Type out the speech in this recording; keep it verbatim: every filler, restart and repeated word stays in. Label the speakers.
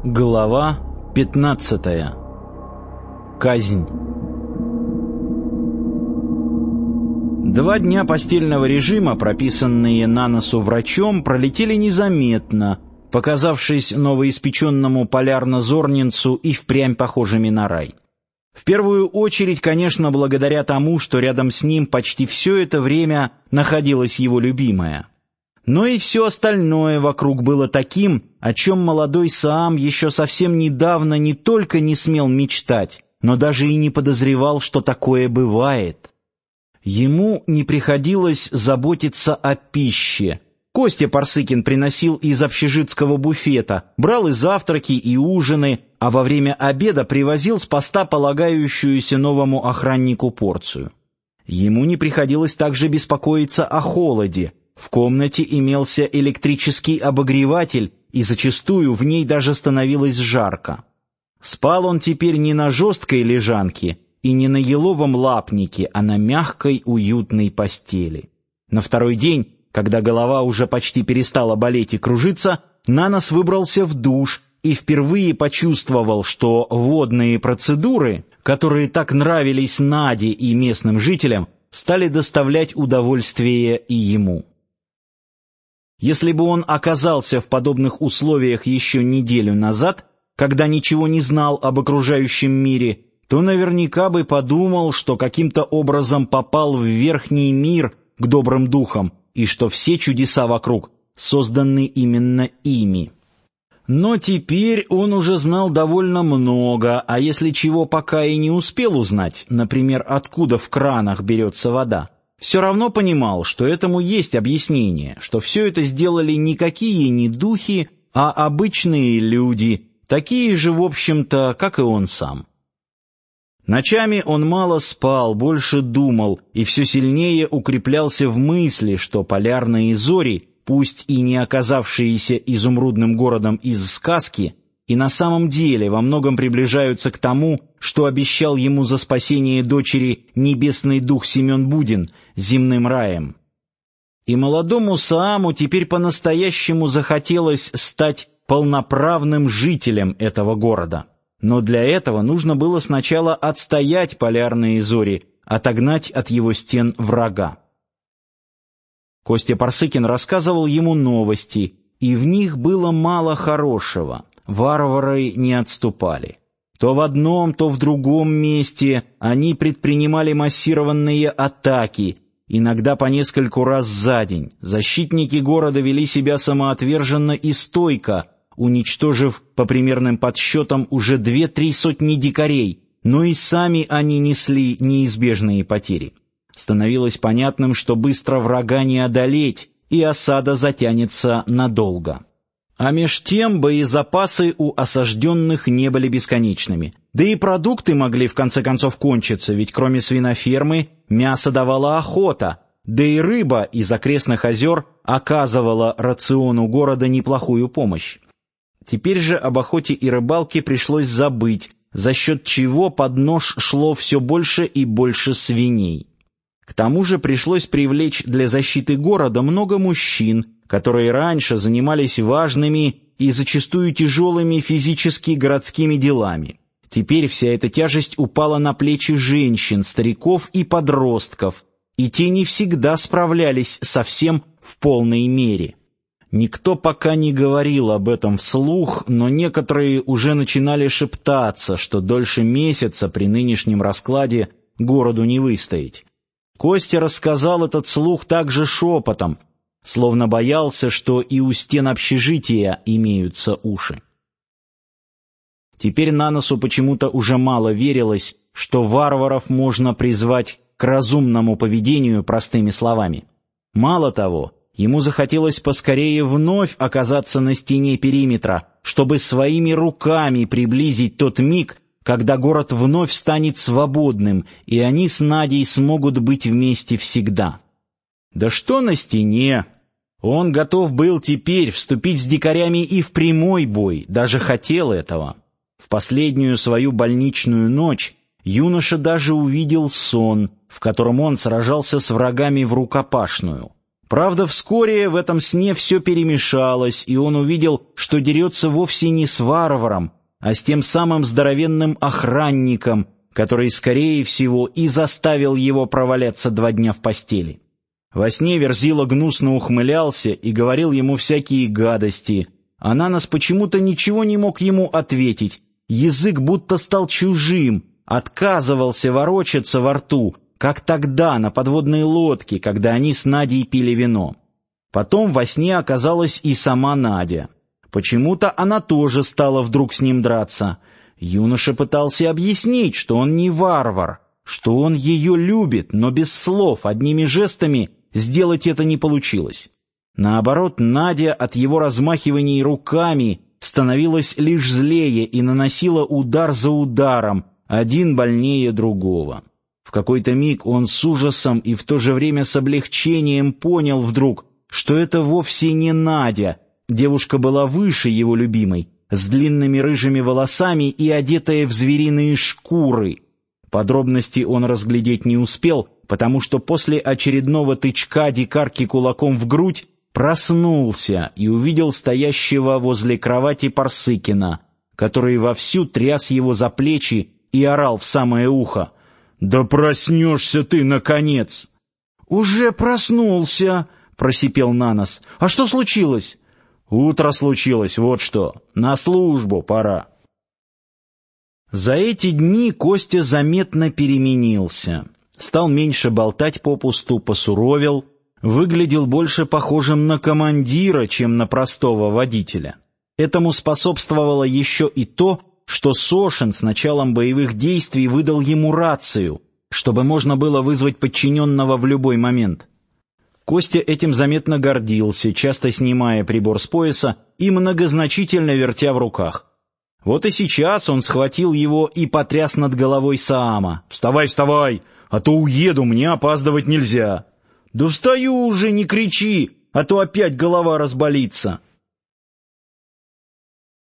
Speaker 1: Глава пятнадцатая. Казнь. Два дня постельного режима, прописанные на носу врачом, пролетели незаметно, показавшись новоиспеченному полярно-зорненцу и впрямь похожими на рай. В первую очередь, конечно, благодаря тому, что рядом с ним почти все это время находилась его любимая. Но и все остальное вокруг было таким, о чем молодой Саам еще совсем недавно не только не смел мечтать, но даже и не подозревал, что такое бывает. Ему не приходилось заботиться о пище. Костя Парсыкин приносил из общежитского буфета, брал и завтраки, и ужины, а во время обеда привозил с поста полагающуюся новому охраннику порцию. Ему не приходилось также беспокоиться о холоде. В комнате имелся электрический обогреватель, и зачастую в ней даже становилось жарко. Спал он теперь не на жесткой лежанке и не на еловом лапнике, а на мягкой уютной постели. На второй день, когда голова уже почти перестала болеть и кружиться, Нанос выбрался в душ и впервые почувствовал, что водные процедуры, которые так нравились Наде и местным жителям, стали доставлять удовольствие и ему. Если бы он оказался в подобных условиях еще неделю назад, когда ничего не знал об окружающем мире, то наверняка бы подумал, что каким-то образом попал в верхний мир к добрым духам, и что все чудеса вокруг созданы именно ими. Но теперь он уже знал довольно много, а если чего пока и не успел узнать, например, откуда в кранах берется вода, все равно понимал, что этому есть объяснение, что все это сделали никакие не духи, а обычные люди, такие же, в общем-то, как и он сам. Ночами он мало спал, больше думал и все сильнее укреплялся в мысли, что полярные зори, пусть и не оказавшиеся изумрудным городом из сказки, и на самом деле во многом приближаются к тому, что обещал ему за спасение дочери небесный дух Семен Будин земным раем. И молодому Сааму теперь по-настоящему захотелось стать полноправным жителем этого города. Но для этого нужно было сначала отстоять полярные зори, отогнать от его стен врага. Костя Парсыкин рассказывал ему новости, и в них было мало хорошего. Варвары не отступали. То в одном, то в другом месте они предпринимали массированные атаки, иногда по нескольку раз за день. Защитники города вели себя самоотверженно и стойко, уничтожив, по примерным подсчетам, уже две-три сотни дикарей, но и сами они несли неизбежные потери. Становилось понятным, что быстро врага не одолеть, и осада затянется надолго. А меж тем боезапасы у осажденных не были бесконечными. Да и продукты могли в конце концов кончиться, ведь кроме свинофермы мясо давала охота, да и рыба из окрестных озер оказывала рациону города неплохую помощь. Теперь же об охоте и рыбалке пришлось забыть, за счет чего под нож шло все больше и больше свиней. К тому же пришлось привлечь для защиты города много мужчин, которые раньше занимались важными и зачастую тяжелыми физически городскими делами. Теперь вся эта тяжесть упала на плечи женщин, стариков и подростков, и те не всегда справлялись со всем в полной мере. Никто пока не говорил об этом вслух, но некоторые уже начинали шептаться, что дольше месяца при нынешнем раскладе городу не выстоять. Костя рассказал этот слух также шепотом, словно боялся, что и у стен общежития имеются уши. Теперь Наносу почему-то уже мало верилось, что варваров можно призвать к разумному поведению простыми словами. Мало того, ему захотелось поскорее вновь оказаться на стене периметра, чтобы своими руками приблизить тот миг, когда город вновь станет свободным, и они с Надей смогут быть вместе всегда. Да что на стене? Он готов был теперь вступить с дикарями и в прямой бой, даже хотел этого. В последнюю свою больничную ночь юноша даже увидел сон, в котором он сражался с врагами в рукопашную. Правда, вскоре в этом сне все перемешалось, и он увидел, что дерется вовсе не с варваром, а с тем самым здоровенным охранником, который, скорее всего, и заставил его проваляться два дня в постели. Во сне Верзила гнусно ухмылялся и говорил ему всякие гадости, а Нанос почему-то ничего не мог ему ответить, язык будто стал чужим, отказывался ворочаться во рту, как тогда на подводной лодке, когда они с Надей пили вино. Потом во сне оказалась и сама Надя. Почему-то она тоже стала вдруг с ним драться. Юноша пытался объяснить, что он не варвар, что он ее любит, но без слов, одними жестами сделать это не получилось. Наоборот, Надя от его размахиваний руками становилась лишь злее и наносила удар за ударом, один больнее другого. В какой-то миг он с ужасом и в то же время с облегчением понял вдруг, что это вовсе не Надя. Девушка была выше его любимой, с длинными рыжими волосами и одетая в звериные шкуры. Подробности он разглядеть не успел, потому что после очередного тычка дикарки кулаком в грудь проснулся и увидел стоящего возле кровати Парсыкина, который вовсю тряс его за плечи и орал в самое ухо: «Да проснешься ты, наконец!» «Уже проснулся!» — просипел Нанос. «А что случилось?» «Утро случилось, вот что. На службу пора». За эти дни Костя заметно переменился. Стал меньше болтать попусту, посуровел, выглядел больше похожим на командира, чем на простого водителя. Этому способствовало еще и то, что Сошин с началом боевых действий выдал ему рацию, чтобы можно было вызвать подчиненного в любой момент. Костя этим заметно гордился, часто снимая прибор с пояса и многозначительно вертя в руках. Вот и сейчас он схватил его и потряс над головой Саама. «Вставай, вставай, а то уеду, мне опаздывать нельзя». «Да встаю уже, не кричи, а то опять голова разболится».